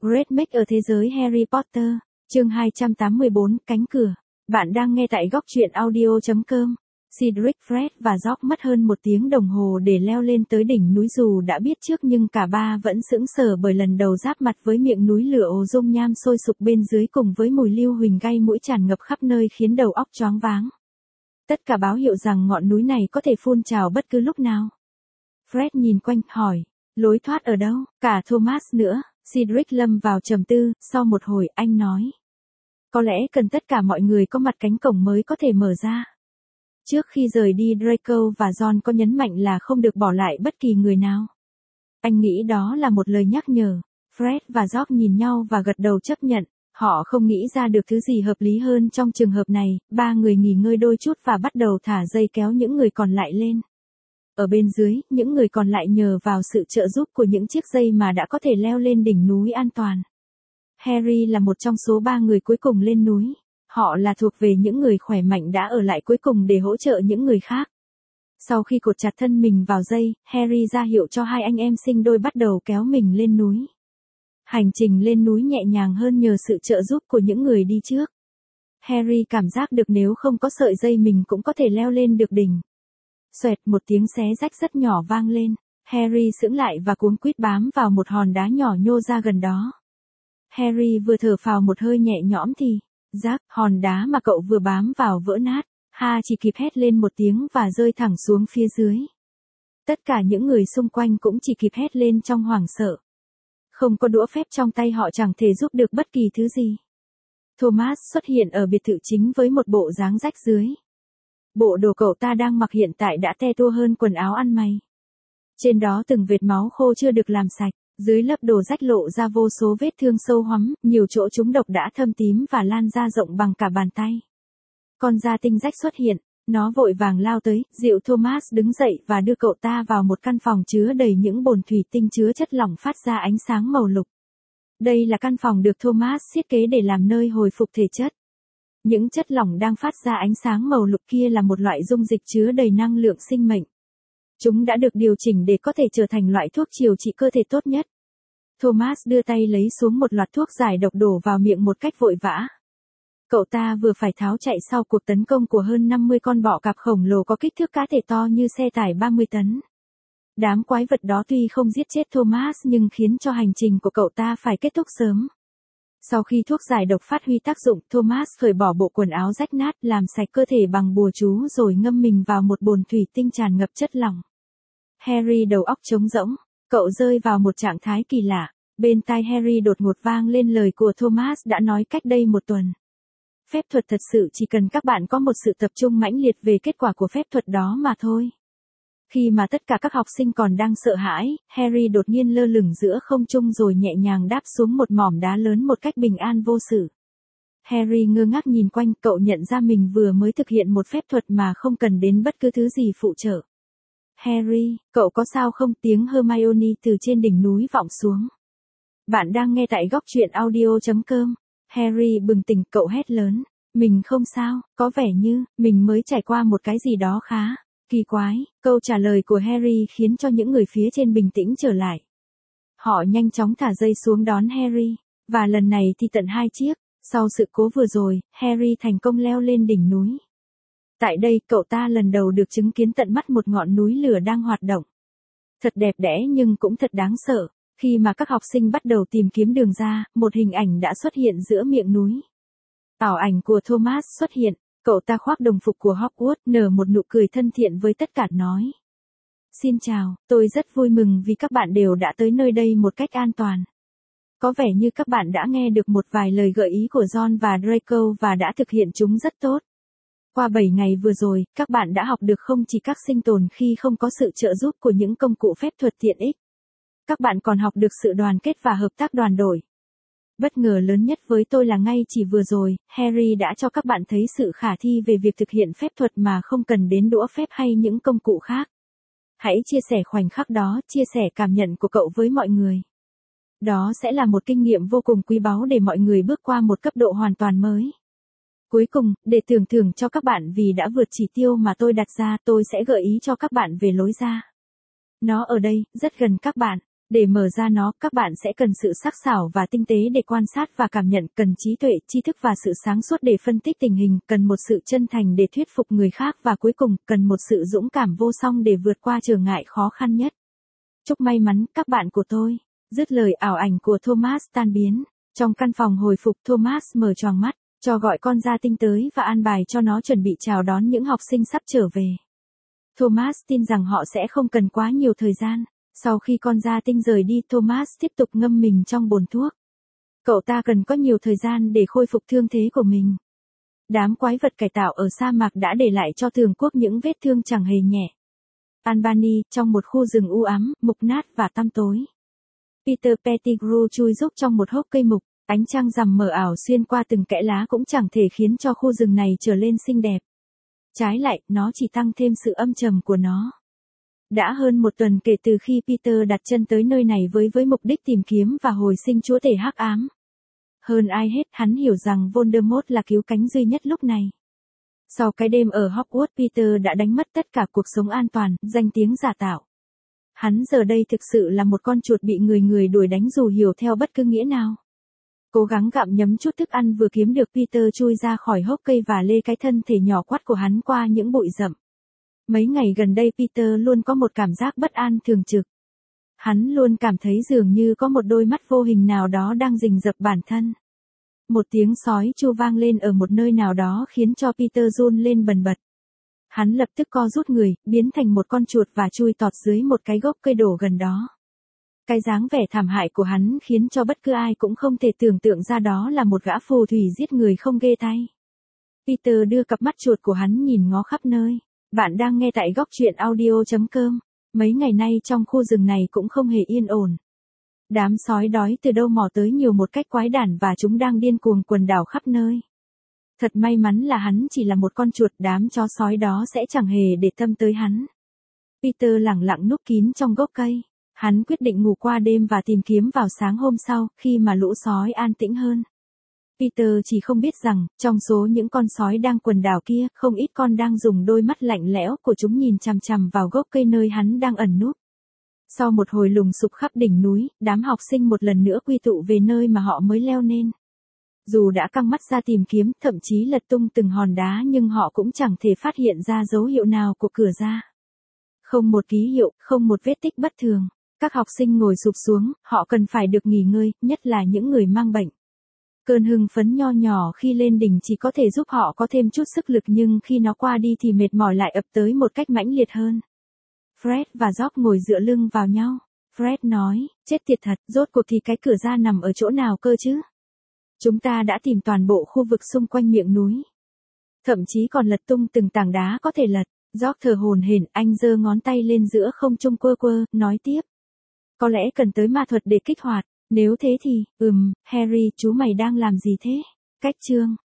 Great Make ở thế giới Harry Potter, chương 284, cánh cửa. Bạn đang nghe tại góc truyện audio.com. Cedric, Fred và George mất hơn 1 tiếng đồng hồ để leo lên tới đỉnh núi dù đã biết trước nhưng cả ba vẫn sững sờ bởi lần đầu giáp mặt với miệng núi lửa ồ dung nham sôi sục bên dưới cùng với mùi lưu huỳnh gây mũi tràn ngập khắp nơi khiến đầu óc choáng váng. Tất cả báo hiệu rằng ngọn núi này có thể phun trào bất cứ lúc nào. Fred nhìn quanh, hỏi, lối thoát ở đâu, cả Thomas nữa. Cedric lâm vào trầm tư, sau một hồi anh nói. Có lẽ cần tất cả mọi người có mặt cánh cổng mới có thể mở ra. Trước khi rời đi Draco và John có nhấn mạnh là không được bỏ lại bất kỳ người nào. Anh nghĩ đó là một lời nhắc nhở. Fred và George nhìn nhau và gật đầu chấp nhận. Họ không nghĩ ra được thứ gì hợp lý hơn trong trường hợp này. Ba người nghỉ ngơi đôi chút và bắt đầu thả dây kéo những người còn lại lên. Ở bên dưới, những người còn lại nhờ vào sự trợ giúp của những chiếc dây mà đã có thể leo lên đỉnh núi an toàn. Harry là một trong số 3 người cuối cùng lên núi. Họ là thuộc về những người khỏe mạnh đã ở lại cuối cùng để hỗ trợ những người khác. Sau khi cột chặt thân mình vào dây, Harry ra hiệu cho hai anh em sinh đôi bắt đầu kéo mình lên núi. Hành trình lên núi nhẹ nhàng hơn nhờ sự trợ giúp của những người đi trước. Harry cảm giác được nếu không có sợi dây mình cũng có thể leo lên được đỉnh. Xoẹt, một tiếng xé rách rất nhỏ vang lên. Harry sững lại và cuống quýt bám vào một hòn đá nhỏ nhô ra gần đó. Harry vừa thở phào một hơi nhẹ nhõm thì, rác, hòn đá mà cậu vừa bám vào vỡ nát. Ha chỉ kịp hét lên một tiếng và rơi thẳng xuống phía dưới. Tất cả những người xung quanh cũng chỉ kịp hét lên trong hoảng sợ. Không có đũa phép trong tay họ chẳng thể giúp được bất kỳ thứ gì. Thomas xuất hiện ở biệt thự chính với một bộ dáng rách rưới. Bộ đồ cậu ta đang mặc hiện tại đã te tua hơn quần áo ăn mày. Trên đó từng vệt máu khô chưa được làm sạch, dưới lớp đồ rách lộ ra vô số vết thương sâu hoắm, nhiều chỗ trúng độc đã thâm tím và lan ra rộng bằng cả bàn tay. Con da tinh rách xuất hiện, nó vội vàng lao tới, dịu Thomas đứng dậy và đưa cậu ta vào một căn phòng chứa đầy những bồn thủy tinh chứa chất lỏng phát ra ánh sáng màu lục. Đây là căn phòng được Thomas thiết kế để làm nơi hồi phục thể chất. Những chất lỏng đang phát ra ánh sáng màu lục kia là một loại dung dịch chứa đầy năng lượng sinh mệnh. Chúng đã được điều chỉnh để có thể trở thành loại thuốc điều trị cơ thể tốt nhất. Thomas đưa tay lấy xuống một loạt thuốc giải độc đổ vào miệng một cách vội vã. Cậu ta vừa phải tháo chạy sau cuộc tấn công của hơn 50 con bọ cạp khổng lồ có kích thước cá thể to như xe tải 30 tấn. Đám quái vật đó tuy không giết chết Thomas nhưng khiến cho hành trình của cậu ta phải kết thúc sớm. Sau khi thuốc giải độc phát huy tác dụng, Thomas cởi bỏ bộ quần áo rách nát, làm sạch cơ thể bằng bùa chú rồi ngâm mình vào một bồn thủy tinh tràn ngập chất lỏng. Harry đầu óc trống rỗng, cậu rơi vào một trạng thái kỳ lạ. Bên tai Harry đột ngột vang lên lời của Thomas đã nói cách đây 1 tuần. Phép thuật thật sự chỉ cần các bạn có một sự tập trung mãnh liệt về kết quả của phép thuật đó mà thôi. Khi mà tất cả các học sinh còn đang sợ hãi, Harry đột nhiên lơ lửng giữa không trung rồi nhẹ nhàng đáp xuống một mỏm đá lớn một cách bình an vô sự. Harry ngơ ngác nhìn quanh, cậu nhận ra mình vừa mới thực hiện một phép thuật mà không cần đến bất cứ thứ gì phụ trợ. Harry, cậu có sao không? Tiếng Hermione từ trên đỉnh núi vọng xuống. Bạn đang nghe tại góc truyện audio.com. Harry bừng tỉnh, cậu hét lớn. Mình không sao, có vẻ như, mình mới trải qua một cái gì đó khá kỳ quái. Câu trả lời của Harry khiến cho những người phía trên bình tĩnh trở lại. Họ nhanh chóng thả dây xuống đón Harry, và lần này thì tận 2 chiếc. Sau sự cố vừa rồi, Harry thành công leo lên đỉnh núi. Tại đây, cậu ta lần đầu được chứng kiến tận mắt một ngọn núi lửa đang hoạt động. Thật đẹp đẽ nhưng cũng thật đáng sợ. Khi mà các học sinh bắt đầu tìm kiếm đường ra, một hình ảnh đã xuất hiện giữa miệng núi. Ảo ảnh của Thomas xuất hiện. Cậu ta khoác đồng phục của Hogwarts, nở một nụ cười thân thiện với tất cả nói. Xin chào, tôi rất vui mừng vì các bạn đều đã tới nơi đây một cách an toàn. Có vẻ như các bạn đã nghe được một vài lời gợi ý của John và Draco và đã thực hiện chúng rất tốt. Qua 7 ngày vừa rồi, các bạn đã học được không chỉ cách sinh tồn khi không có sự trợ giúp của những công cụ phép thuật tiện ích. Các bạn còn học được sự đoàn kết và hợp tác đoàn đội. Bất ngờ lớn nhất với tôi là ngay chỉ vừa rồi, Harry đã cho các bạn thấy sự khả thi về việc thực hiện phép thuật mà không cần đến đũa phép hay những công cụ khác. Hãy chia sẻ khoảnh khắc đó, chia sẻ cảm nhận của cậu với mọi người. Đó sẽ là một kinh nghiệm vô cùng quý báu để mọi người bước qua một cấp độ hoàn toàn mới. Cuối cùng, để tưởng thưởng cho các bạn vì đã vượt chỉ tiêu mà tôi đặt ra, tôi sẽ gợi ý cho các bạn về lối ra. Nó ở đây, rất gần các bạn. Để mở ra nó, các bạn sẽ cần sự sắc sảo và tinh tế để quan sát và cảm nhận, cần trí tuệ, tri thức và sự sáng suốt để phân tích tình hình, cần một sự chân thành để thuyết phục người khác và cuối cùng, cần một sự dũng cảm vô song để vượt qua trở ngại khó khăn nhất. Chúc may mắn, các bạn của tôi. Dứt lời ảo ảnh của Thomas tan biến. Trong căn phòng hồi phục, Thomas mở choàng mắt, cho gọi con gia tinh tới và an bài cho nó chuẩn bị chào đón những học sinh sắp trở về. Thomas tin rằng họ sẽ không cần quá nhiều thời gian. Sau khi con gia tinh rời đi, Thomas tiếp tục ngâm mình trong bồn thuốc. Cậu ta cần có nhiều thời gian để khôi phục thương thế của mình. Đám quái vật cải tạo ở sa mạc đã để lại cho Thường Quốc những vết thương chẳng hề nhẹ. Albany, trong một khu rừng u ám, mục nát và tăm tối. Peter Pettigrew chui rúc trong một hốc cây mục, ánh trăng rằm mờ ảo xuyên qua từng kẽ lá cũng chẳng thể khiến cho khu rừng này trở lên xinh đẹp. Trái lại, nó chỉ tăng thêm sự âm trầm của nó. Đã hơn một tuần kể từ khi Peter đặt chân tới nơi này với mục đích tìm kiếm và hồi sinh chúa tể hắc ám. Hơn ai hết, hắn hiểu rằng Voldemort là cứu cánh duy nhất lúc này. Sau cái đêm ở Hogwarts, Peter đã đánh mất tất cả cuộc sống an toàn, danh tiếng giả tạo. Hắn giờ đây thực sự là một con chuột bị người đuổi đánh dù hiểu theo bất cứ nghĩa nào. Cố gắng gặm nhấm chút thức ăn vừa kiếm được, Peter chui ra khỏi hốc cây và lê cái thân thể nhỏ quắt của hắn qua những bụi rậm. Mấy ngày gần đây Peter luôn có một cảm giác bất an thường trực. Hắn luôn cảm thấy dường như có một đôi mắt vô hình nào đó đang rình rập bản thân. Một tiếng sói tru vang lên ở một nơi nào đó khiến cho Peter run lên bần bật. Hắn lập tức co rút người, biến thành một con chuột và chui tọt dưới một cái gốc cây đổ gần đó. Cái dáng vẻ thảm hại của hắn khiến cho bất cứ ai cũng không thể tưởng tượng ra đó là một gã phù thủy giết người không ghê tay. Peter đưa cặp mắt chuột của hắn nhìn ngó khắp nơi. Bạn đang nghe tại góc truyện audio.com. Mấy ngày nay trong khu rừng này cũng không hề yên ổn. Đám sói đói từ đâu mò tới nhiều một cách quái đản và chúng đang điên cuồng quần đảo khắp nơi. Thật may mắn là hắn chỉ là một con chuột, đám chó sói đó sẽ chẳng hề để tâm tới hắn. Peter lẳng lặng núp kín trong gốc cây. Hắn quyết định ngủ qua đêm và tìm kiếm vào sáng hôm sau, khi mà lũ sói an tĩnh hơn. Peter chỉ không biết rằng, trong số những con sói đang quần đảo kia, không ít con đang dùng đôi mắt lạnh lẽo của chúng nhìn chằm chằm vào gốc cây nơi hắn đang ẩn núp. Sau một hồi lùng sục khắp đỉnh núi, đám học sinh một lần nữa quy tụ về nơi mà họ mới leo lên. Dù đã căng mắt ra tìm kiếm, thậm chí lật tung từng hòn đá, nhưng họ cũng chẳng thể phát hiện ra dấu hiệu nào của cửa ra. Không một ký hiệu, không một vết tích bất thường. Các học sinh ngồi sụp xuống, họ cần phải được nghỉ ngơi, nhất là những người mang bệnh. Cơn hưng phấn nho nhỏ khi lên đỉnh chỉ có thể giúp họ có thêm chút sức lực, nhưng khi nó qua đi thì mệt mỏi lại ập tới một cách mãnh liệt hơn. Fred và George ngồi dựa lưng vào nhau. Fred nói, chết tiệt thật, rốt cuộc thì cái cửa ra nằm ở chỗ nào cơ chứ? Chúng ta đã tìm toàn bộ khu vực xung quanh miệng núi. Thậm chí còn lật tung từng tảng đá có thể lật. George thở hổn hển, anh giơ ngón tay lên giữa không trung quơ quơ, nói tiếp. Có lẽ cần tới ma thuật để kích hoạt. Nếu thế thì, Harry, chú mày đang làm gì thế? Cách chương.